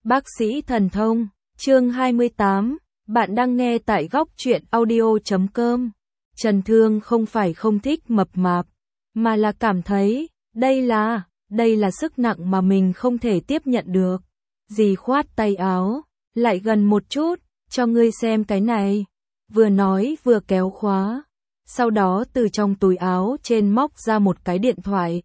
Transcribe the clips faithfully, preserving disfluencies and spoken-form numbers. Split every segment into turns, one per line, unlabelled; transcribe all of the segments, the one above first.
Bác sĩ thần thông, chương hai mươi tám, bạn đang nghe tại góc truyện audio chấm com. Trần Thương không phải không thích mập mạp, mà là cảm thấy, đây là, đây là sức nặng mà mình không thể tiếp nhận được. Dì khoát tay áo, lại gần một chút, cho ngươi xem cái này. Vừa nói vừa kéo khóa, sau đó từ trong túi áo trên móc ra một cái điện thoại.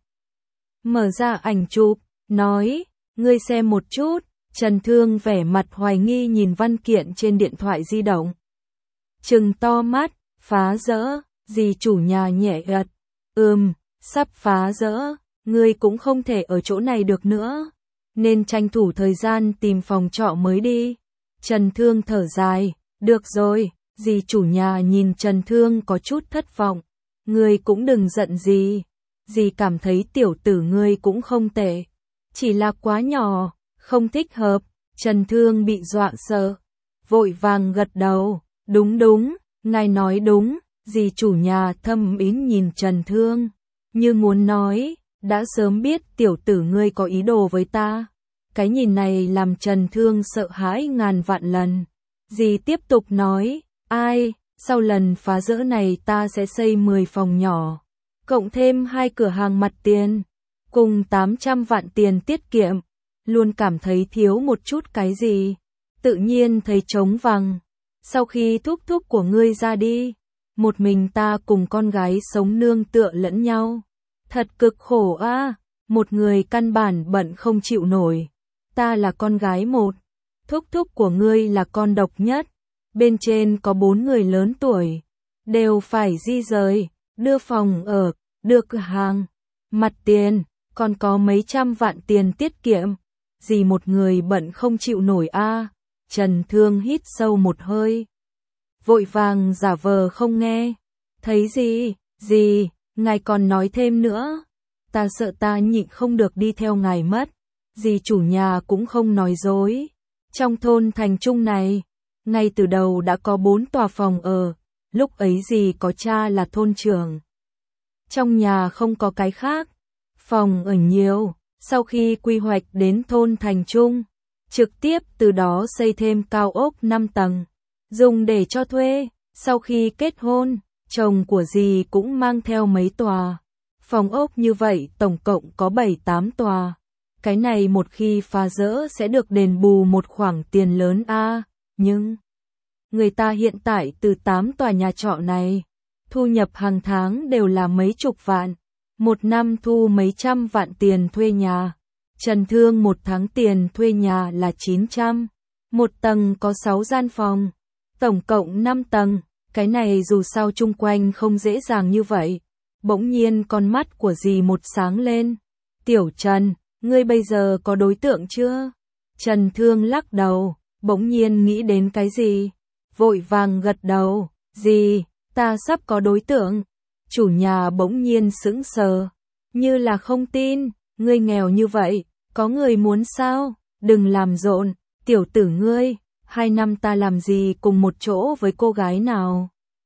Mở ra ảnh chụp, nói, ngươi xem một chút. Trần Thương vẻ mặt hoài nghi nhìn văn kiện trên điện thoại di động. Trừng to mắt, phá rỡ, dì chủ nhà nhẹ gật. Ừm, sắp phá rỡ, ngươi cũng không thể ở chỗ này được nữa, nên tranh thủ thời gian tìm phòng trọ mới đi. Trần Thương thở dài, được rồi, dì chủ nhà nhìn Trần Thương có chút thất vọng. Ngươi cũng đừng giận gì, dì cảm thấy tiểu tử ngươi cũng không tệ, chỉ là quá nhỏ. Không thích hợp. Trần Thương bị dọa sợ, vội vàng gật đầu, đúng đúng, ngài nói đúng. Dì chủ nhà thâm ý nhìn Trần Thương, như muốn nói, đã sớm biết tiểu tử ngươi có ý đồ với ta. Cái nhìn này làm Trần Thương sợ hãi ngàn vạn lần. Dì tiếp tục nói, ai, sau lần phá rỡ này ta sẽ xây mười phòng nhỏ, cộng thêm hai cửa hàng mặt tiền, cùng tám trăm vạn tiền tiết kiệm. Luôn cảm thấy thiếu một chút cái gì, tự nhiên thấy trống vắng. Sau khi thúc thúc của ngươi ra đi, một mình ta cùng con gái sống nương tựa lẫn nhau. Thật cực khổ a, à, một người căn bản bận không chịu nổi. Ta là con gái một, thúc thúc của ngươi là con độc nhất. Bên trên có bốn người lớn tuổi, đều phải di rời, đưa phòng ở, đưa cửa hàng, mặt tiền, còn có mấy trăm vạn tiền tiết kiệm. Dì một người bận không chịu nổi a. À. Trần Thương hít sâu một hơi, vội vàng giả vờ không nghe. Thấy gì, dì, ngài còn nói thêm nữa. Ta sợ ta nhịn không được đi theo ngài mất. Dì chủ nhà cũng không nói dối. Trong thôn Thành Trung này, ngay từ đầu đã có bốn tòa phòng ở. Lúc ấy dì có cha là thôn trưởng. Trong nhà không có cái khác, phòng ở nhiều. Sau khi quy hoạch đến thôn Thành Trung, trực tiếp từ đó xây thêm cao ốc năm tầng, dùng để cho thuê. Sau khi kết hôn, chồng của dì cũng mang theo mấy tòa. Phòng ốc như vậy tổng cộng có bảy tám tòa. Cái này một khi phá rỡ sẽ được đền bù một khoản tiền lớn a. À, nhưng người ta hiện tại từ tám tòa nhà trọ này, thu nhập hàng tháng đều là mấy chục vạn. Một năm thu mấy trăm vạn tiền thuê nhà. Trần Thương một tháng tiền thuê nhà là chín trăm. Một tầng có sáu gian phòng, tổng cộng năm tầng. Cái này dù sao chung quanh không dễ dàng như vậy. Bỗng nhiên con mắt của dì một sáng lên. Tiểu Trần, ngươi bây giờ có đối tượng chưa? Trần Thương lắc đầu, bỗng nhiên nghĩ đến cái gì? Vội vàng gật đầu, dì, ta sắp có đối tượng. Chủ nhà bỗng nhiên sững sờ, như là không tin. Ngươi nghèo như vậy, có người muốn sao? Đừng làm rộn, tiểu tử ngươi, hai năm ta làm gì cùng một chỗ với cô gái nào?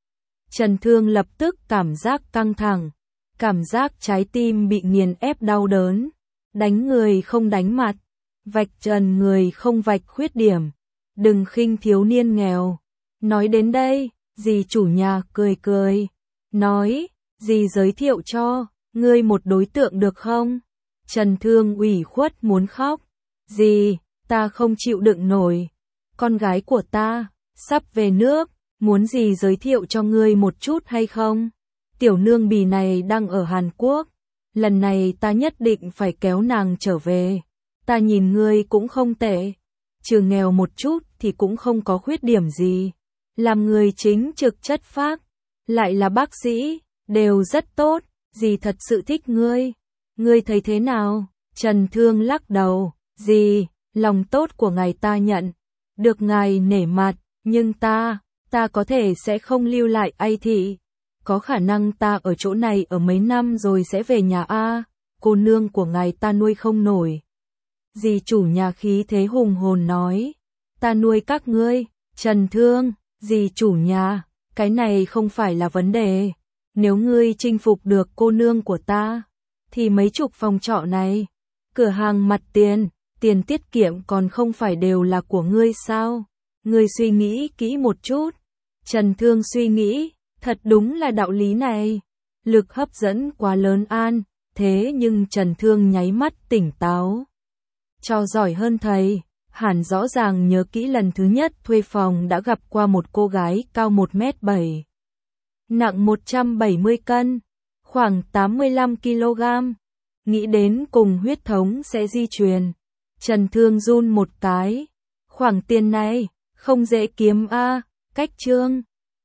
Trần Thương lập tức cảm giác căng thẳng, cảm giác trái tim bị nghiền ép đau đớn. Đánh người không đánh mặt, vạch trần người không vạch khuyết điểm. Đừng khinh thiếu niên nghèo. Nói đến đây, dì chủ nhà cười cười, nói, dì giới thiệu cho ngươi một đối tượng được không? Trần Thương ủy khuất muốn khóc. Dì, ta không chịu đựng nổi. Con gái của ta sắp về nước, muốn dì giới thiệu cho ngươi một chút hay không? Tiểu nương bì này đang ở Hàn Quốc, lần này ta nhất định phải kéo nàng trở về. Ta nhìn ngươi cũng không tệ, trừ nghèo một chút thì cũng không có khuyết điểm gì. Làm người chính trực chất phác, lại là bác sĩ, đều rất tốt. Dì thật sự thích ngươi. Ngươi thấy thế nào? Trần Thương lắc đầu, dì, lòng tốt của ngài ta nhận, được ngài nể mặt, nhưng ta, ta có thể sẽ không lưu lại ai thị. Có khả năng ta ở chỗ này ở mấy năm rồi sẽ về nhà a. Cô nương của ngài ta nuôi không nổi. Dì chủ nhà khí thế hùng hồn nói, ta nuôi các ngươi. Trần Thương, dì chủ nhà, cái này không phải là vấn đề. Nếu ngươi chinh phục được cô nương của ta, thì mấy chục phòng trọ này, cửa hàng mặt tiền, tiền tiết kiệm còn không phải đều là của ngươi sao? Ngươi suy nghĩ kỹ một chút. Trần Thương suy nghĩ, thật đúng là đạo lý này. Lực hấp dẫn quá lớn an, thế nhưng Trần Thương nháy mắt tỉnh táo. Cho giỏi hơn thầy, hẳn rõ ràng nhớ kỹ lần thứ nhất thuê phòng đã gặp qua một cô gái cao một mét bảy, nặng một trăm bảy mươi cân, khoảng tám mươi lăm ki lô gam. Nghĩ đến cùng huyết thống sẽ di truyền. Trần Thương run một cái. Khoản tiền này, không dễ kiếm a. Cách Trương